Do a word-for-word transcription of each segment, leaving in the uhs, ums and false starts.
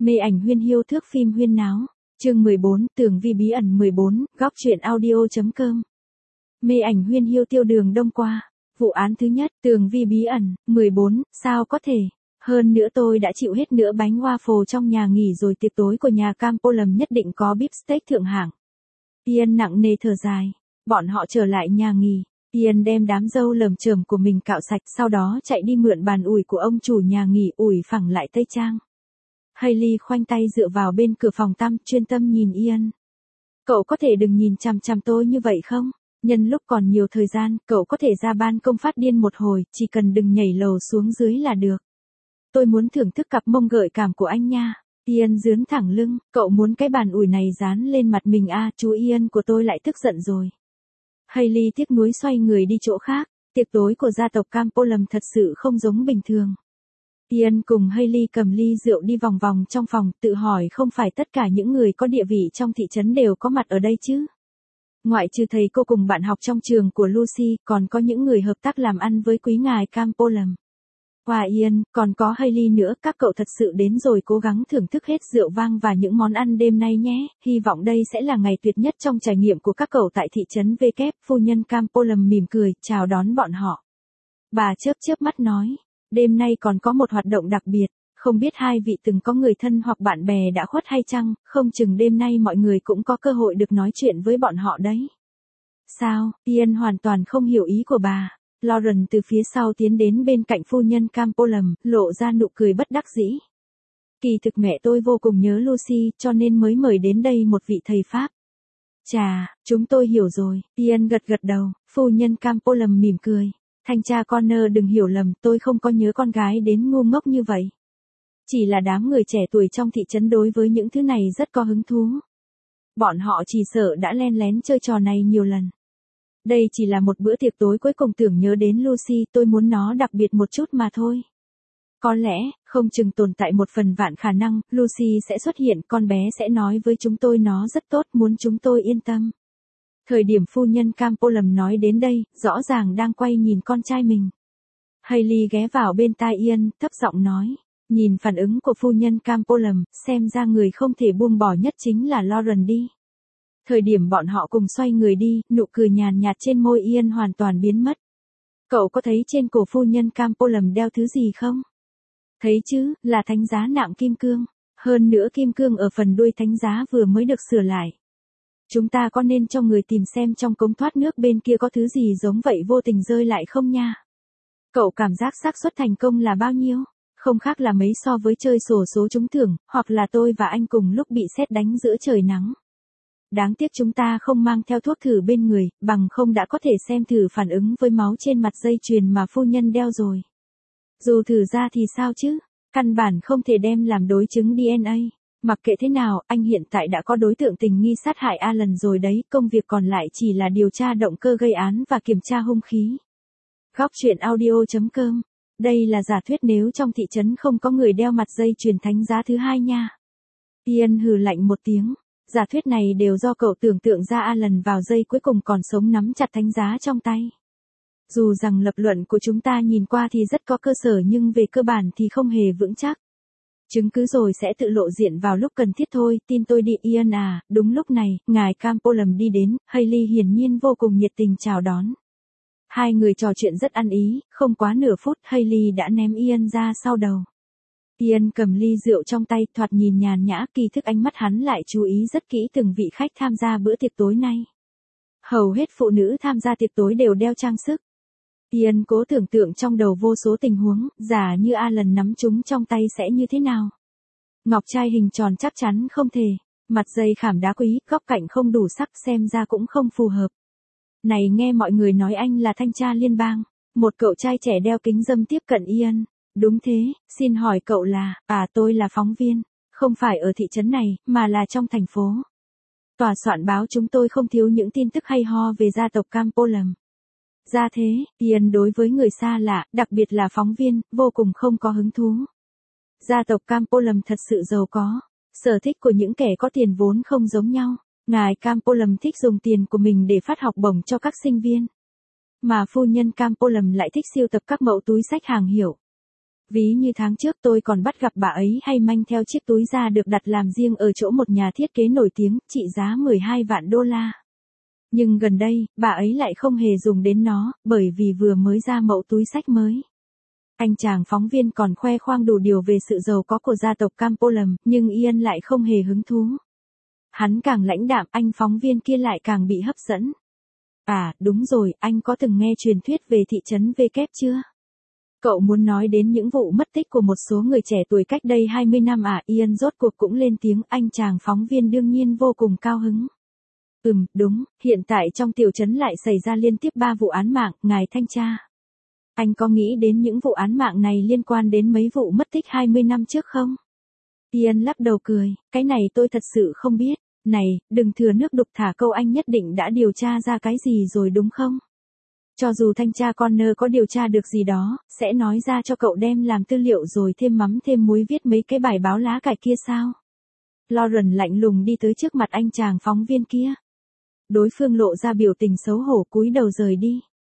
Mê ảnh huyên hiêu thước phim huyên náo. Chương mười bốn, Tường Vi bí ẩn mười bốn, góc truyện audio.com. Mê ảnh huyên hiêu tiêu đường đông qua. Vụ án thứ nhất, Tường Vi bí ẩn, mười bốn, sao có thể. Hơn nữa tôi đã chịu hết nữa bánh waffle trong nhà nghỉ rồi, tiệc tối của nhà Campolam nhất định có beef steak thượng hạng. Ian nặng nề thở dài. Bọn họ trở lại nhà nghỉ. Ian đem đám râu lởm chởm của mình cạo sạch, sau đó chạy đi mượn bàn ủi của ông chủ nhà nghỉ ủi phẳng lại tây trang. Hailey khoanh tay dựa vào bên cửa phòng tắm, chuyên tâm nhìn Ian. Cậu có thể đừng nhìn chằm chằm tôi như vậy không? Nhân lúc còn nhiều thời gian, cậu có thể ra ban công phát điên một hồi, chỉ cần đừng nhảy lầu xuống dưới là được. Tôi muốn thưởng thức cặp mông gợi cảm của anh nha. Ian dướn thẳng lưng, cậu muốn cái bàn ủi này dán lên mặt mình à? Chú Ian của tôi lại tức giận rồi. Hailey tiếc nuối xoay người đi chỗ khác. Tiệc tối của gia tộc Campolam thật sự không giống bình thường. Ian cùng Hailey cầm ly rượu đi vòng vòng trong phòng, tự hỏi không phải tất cả những người có địa vị trong thị trấn đều có mặt ở đây chứ. Ngoại trừ thầy cô cùng bạn học trong trường của Lucy, còn có những người hợp tác làm ăn với quý ngài Campolam. Và Ian, còn có Hailey nữa, các cậu thật sự đến rồi, cố gắng thưởng thức hết rượu vang và những món ăn đêm nay nhé, hy vọng đây sẽ là ngày tuyệt nhất trong trải nghiệm của các cậu tại thị trấn V kép. Phu nhân Campolam mỉm cười, chào đón bọn họ. Bà chớp chớp mắt nói, đêm nay còn có một hoạt động đặc biệt, không biết hai vị từng có người thân hoặc bạn bè đã khuất hay chăng, không chừng đêm nay mọi người cũng có cơ hội được nói chuyện với bọn họ đấy. Sao? Ian hoàn toàn không hiểu ý của bà. Lauren từ phía sau tiến đến bên cạnh phu nhân Campolam, lộ ra nụ cười bất đắc dĩ. Kỳ thực mẹ tôi vô cùng nhớ Lucy, cho nên mới mời đến đây một vị thầy Pháp. Chà, chúng tôi hiểu rồi. Ian gật gật đầu, phu nhân Campolam mỉm cười. Thanh tra Connor đừng hiểu lầm, tôi không có nhớ con gái đến ngu ngốc như vậy. Chỉ là đám người trẻ tuổi trong thị trấn đối với những thứ này rất có hứng thú. Bọn họ chỉ sợ đã len lén chơi trò này nhiều lần. Đây chỉ là một bữa tiệc tối cuối cùng tưởng nhớ đến Lucy, tôi muốn nó đặc biệt một chút mà thôi. Có lẽ, không chừng tồn tại một phần vạn khả năng, Lucy sẽ xuất hiện, con bé sẽ nói với chúng tôi nó rất tốt, muốn chúng tôi yên tâm. Thời điểm phu nhân Campolam nói đến đây, rõ ràng đang quay nhìn con trai mình. Hailey ghé vào bên tai Ian, thấp giọng nói, nhìn phản ứng của phu nhân Campolam, xem ra người không thể buông bỏ nhất chính là Lauren đi. Thời điểm bọn họ cùng xoay người đi, nụ cười nhàn nhạt trên môi Ian hoàn toàn biến mất. Cậu có thấy trên cổ phu nhân Campolam đeo thứ gì không? Thấy chứ, là thánh giá nạm kim cương. Hơn nữa kim cương ở phần đuôi thánh giá vừa mới được sửa lại. Chúng ta có nên cho người tìm xem trong cống thoát nước bên kia có thứ gì giống vậy vô tình rơi lại không nha? Cậu cảm giác xác suất thành công là bao nhiêu? Không khác là mấy so với chơi xổ số trúng thưởng, hoặc là tôi và anh cùng lúc bị sét đánh giữa trời nắng. Đáng tiếc chúng ta không mang theo thuốc thử bên người, bằng không đã có thể xem thử phản ứng với máu trên mặt dây chuyền mà phu nhân đeo rồi. Dù thử ra thì sao chứ? Căn bản không thể đem làm đối chứng đê en a. Mặc kệ thế nào, anh hiện tại đã có đối tượng tình nghi sát hại Alan rồi đấy, công việc còn lại chỉ là điều tra động cơ gây án và kiểm tra hung khí. Góc truyện audio.com. Đây là giả thuyết nếu trong thị trấn không có người đeo mặt dây chuyền thánh giá thứ hai nha. Ian hừ lạnh một tiếng. Giả thuyết này đều do cậu tưởng tượng ra Alan vào giây cuối cùng còn sống nắm chặt thánh giá trong tay. Dù rằng lập luận của chúng ta nhìn qua thì rất có cơ sở nhưng về cơ bản thì không hề vững chắc. Chứng cứ rồi sẽ tự lộ diện vào lúc cần thiết thôi, tin tôi đi Ian à. Đúng lúc này, ngài Campolam đi đến, Hailey hiển nhiên vô cùng nhiệt tình chào đón. Hai người trò chuyện rất ăn ý, không quá nửa phút Hailey đã ném Ian ra sau đầu. Ian cầm ly rượu trong tay, thoạt nhìn nhàn nhã, kỳ thực ánh mắt hắn lại chú ý rất kỹ từng vị khách tham gia bữa tiệc tối nay. Hầu hết phụ nữ tham gia tiệc tối đều đeo trang sức. Ian cố tưởng tượng trong đầu vô số tình huống, giả như Alan nắm chúng trong tay sẽ như thế nào. Ngọc trai hình tròn chắc chắn không thể, mặt dây khảm đá quý, góc cạnh không đủ sắc xem ra cũng không phù hợp. Này nghe mọi người nói anh là thanh tra liên bang, một cậu trai trẻ đeo kính râm tiếp cận Ian. Đúng thế, xin hỏi cậu là, à tôi là phóng viên, không phải ở thị trấn này, mà là trong thành phố. Tòa soạn báo chúng tôi không thiếu những tin tức hay ho về gia tộc Campolam. Ra thế, Ian đối với người xa lạ, đặc biệt là phóng viên, vô cùng không có hứng thú. Gia tộc Campolam thật sự giàu có, sở thích của những kẻ có tiền vốn không giống nhau. Ngài Campolam thích dùng tiền của mình để phát học bổng cho các sinh viên. Mà phu nhân Campolam lại thích sưu tập các mẫu túi xách hàng hiệu. Ví như tháng trước tôi còn bắt gặp bà ấy hay manh theo chiếc túi da được đặt làm riêng ở chỗ một nhà thiết kế nổi tiếng, trị giá mười hai vạn đô la. Nhưng gần đây, bà ấy lại không hề dùng đến nó, bởi vì vừa mới ra mẫu túi xách mới. Anh chàng phóng viên còn khoe khoang đủ điều về sự giàu có của gia tộc Campolam, nhưng Ian lại không hề hứng thú. Hắn càng lãnh đạm, anh phóng viên kia lại càng bị hấp dẫn. À, đúng rồi, anh có từng nghe truyền thuyết về thị trấn V kép chưa? Cậu muốn nói đến những vụ mất tích của một số người trẻ tuổi cách đây hai mươi năm à? Ian rốt cuộc cũng lên tiếng, anh chàng phóng viên đương nhiên vô cùng cao hứng. Ừm, đúng, hiện tại trong tiểu trấn lại xảy ra liên tiếp ba vụ án mạng, ngài thanh tra. Anh có nghĩ đến những vụ án mạng này liên quan đến mấy vụ mất tích hai mươi năm trước không? Ian lắc đầu cười, cái này tôi thật sự không biết. Này, đừng thừa nước đục thả câu, anh nhất định đã điều tra ra cái gì rồi đúng không? Cho dù thanh tra Connor có điều tra được gì đó, sẽ nói ra cho cậu đem làm tư liệu rồi thêm mắm thêm muối viết mấy cái bài báo lá cải kia sao? Lauren lạnh lùng đi tới trước mặt anh chàng phóng viên kia. Đối phương lộ ra biểu tình xấu hổ cúi đầu rời đi.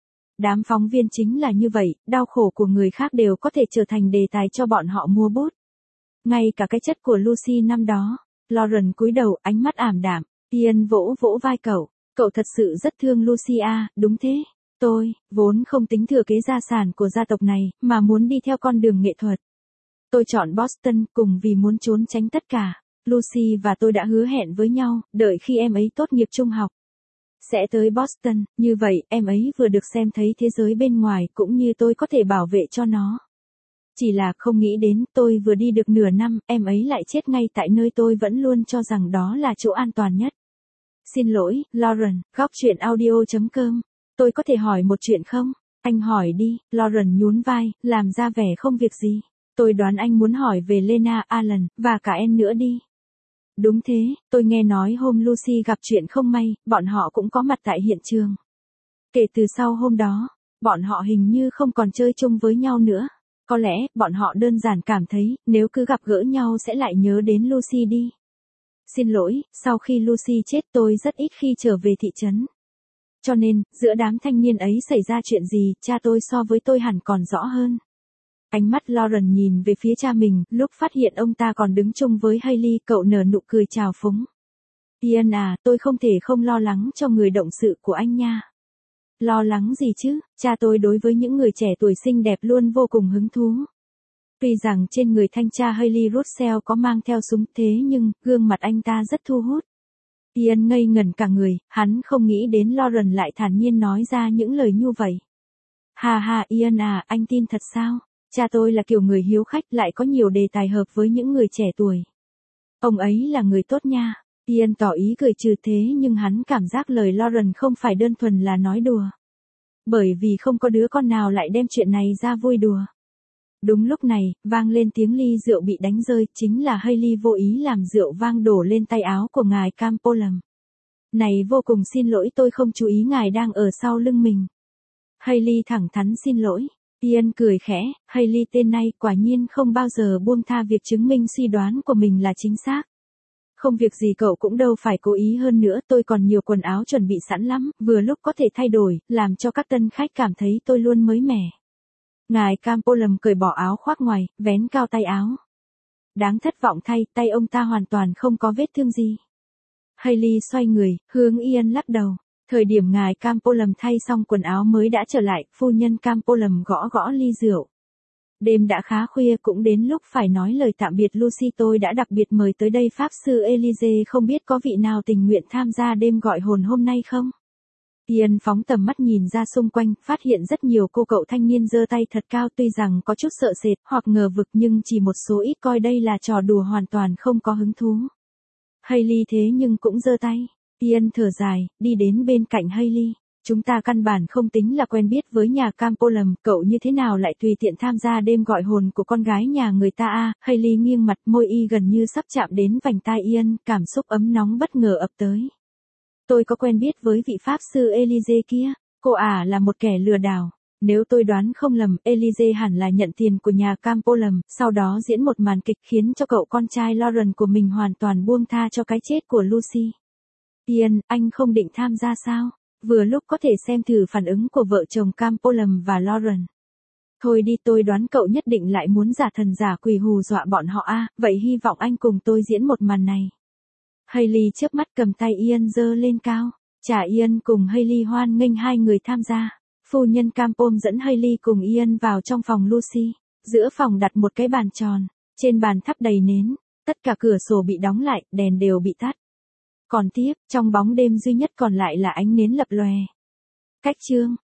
Đám phóng viên chính là như vậy, đau khổ của người khác đều có thể trở thành đề tài cho bọn họ mua bút. Ngay cả cái chất của Lucy năm đó. Lauren cúi đầu, ánh mắt ảm đạm. Ian vỗ vỗ vai cậu. Cậu thật sự rất thương Lucy à, đúng thế. Tôi, vốn không tính thừa kế gia sản của gia tộc này, mà muốn đi theo con đường nghệ thuật. Tôi chọn Boston cùng vì muốn trốn tránh tất cả. Lucy và tôi đã hứa hẹn với nhau, đợi khi em ấy tốt nghiệp trung học. Sẽ tới Boston, như vậy em ấy vừa được xem thấy thế giới bên ngoài cũng như tôi có thể bảo vệ cho nó. Chỉ là không nghĩ đến tôi vừa đi được nửa năm, em ấy lại chết ngay tại nơi tôi vẫn luôn cho rằng đó là chỗ an toàn nhất. Xin lỗi, Lauren, góc chuyện audio chấm com. Tôi có thể hỏi một chuyện không? Anh hỏi đi, Lauren nhún vai, làm ra vẻ không việc gì. Tôi đoán anh muốn hỏi về Lena, Alan, và cả Anne nữa đi. Đúng thế, tôi nghe nói hôm Lucy gặp chuyện không may, bọn họ cũng có mặt tại hiện trường. Kể từ sau hôm đó, bọn họ hình như không còn chơi chung với nhau nữa. Có lẽ, bọn họ đơn giản cảm thấy, nếu cứ gặp gỡ nhau sẽ lại nhớ đến Lucy đi. Xin lỗi, sau khi Lucy chết tôi rất ít khi trở về thị trấn. Cho nên, giữa đám thanh niên ấy xảy ra chuyện gì, cha tôi so với tôi hẳn còn rõ hơn. Ánh mắt Lauren nhìn về phía cha mình, lúc phát hiện ông ta còn đứng chung với Hailey, cậu nở nụ cười chào phúng. Ian à, tôi không thể không lo lắng cho người động sự của anh nha. Lo lắng gì chứ, cha tôi đối với những người trẻ tuổi xinh đẹp luôn vô cùng hứng thú. Tuy rằng trên người thanh tra Hailey Russell có mang theo súng thế nhưng, gương mặt anh ta rất thu hút. Ian ngây ngẩn cả người, hắn không nghĩ đến Lauren lại thản nhiên nói ra những lời như vậy. Hà hà Ian à, anh tin thật sao? Cha tôi là kiểu người hiếu khách lại có nhiều đề tài hợp với những người trẻ tuổi. Ông ấy là người tốt nha. Ian tỏ ý cười trừ thế nhưng hắn cảm giác lời Lauren không phải đơn thuần là nói đùa. Bởi vì không có đứa con nào lại đem chuyện này ra vui đùa. Đúng lúc này, vang lên tiếng ly rượu bị đánh rơi, chính là Hailey vô ý làm rượu vang đổ lên tay áo của ngài Campolam. Này vô cùng xin lỗi, tôi không chú ý ngài đang ở sau lưng mình. Hailey thẳng thắn xin lỗi. Ian cười khẽ, Hailey tên này quả nhiên không bao giờ buông tha việc chứng minh suy đoán của mình là chính xác. Không việc gì cậu cũng đâu phải cố ý, hơn nữa tôi còn nhiều quần áo chuẩn bị sẵn lắm, vừa lúc có thể thay đổi, làm cho các tân khách cảm thấy tôi luôn mới mẻ. Ngài Campolam cởi bỏ áo khoác ngoài, vén cao tay áo. Đáng thất vọng thay, tay ông ta hoàn toàn không có vết thương gì. Hailey xoay người, hướng Ian lắc đầu. Thời điểm ngài Campolam thay xong quần áo mới đã trở lại, phu nhân Campolam gõ gõ ly rượu. Đêm đã khá khuya, cũng đến lúc phải nói lời tạm biệt Lucy, tôi đã đặc biệt mời tới đây Pháp sư Elise, không biết có vị nào tình nguyện tham gia đêm gọi hồn hôm nay không? Ian phóng tầm mắt nhìn ra xung quanh, phát hiện rất nhiều cô cậu thanh niên giơ tay thật cao, tuy rằng có chút sợ sệt hoặc ngờ vực nhưng chỉ một số ít coi đây là trò đùa, hoàn toàn không có hứng thú. Hailey thế nhưng cũng giơ tay. Ian thở dài, đi đến bên cạnh Hailey. Chúng ta căn bản không tính là quen biết với nhà Campolam, cậu như thế nào lại tùy tiện tham gia đêm gọi hồn của con gái nhà người ta à? Hailey nghiêng mặt, môi y gần như sắp chạm đến vành tai Ian, cảm xúc ấm nóng bất ngờ ập tới. Tôi có quen biết với vị Pháp sư Elise kia, cô ả à là một kẻ lừa đảo. Nếu tôi đoán không lầm, Elise hẳn là nhận tiền của nhà Campolam, sau đó diễn một màn kịch khiến cho cậu con trai Lauren của mình hoàn toàn buông tha cho cái chết của Lucy. Ian, anh không định tham gia sao? Vừa lúc có thể xem thử phản ứng của vợ chồng Campolam và Lauren. Thôi đi, tôi đoán cậu nhất định lại muốn giả thần giả quỷ hù dọa bọn họ a, vậy hy vọng anh cùng tôi diễn một màn này. Hailey chớp mắt cầm tay Ian giơ lên cao. Chả Ian cùng Hailey hoan nghênh hai người tham gia. Phu nhân Campbell dẫn Hailey cùng Ian vào trong phòng Lucy. Giữa phòng đặt một cái bàn tròn. Trên bàn thắp đầy nến. Tất cả cửa sổ bị đóng lại, đèn đều bị tắt. Còn tiếp, trong bóng đêm duy nhất còn lại là ánh nến lập lòe. Cách chương.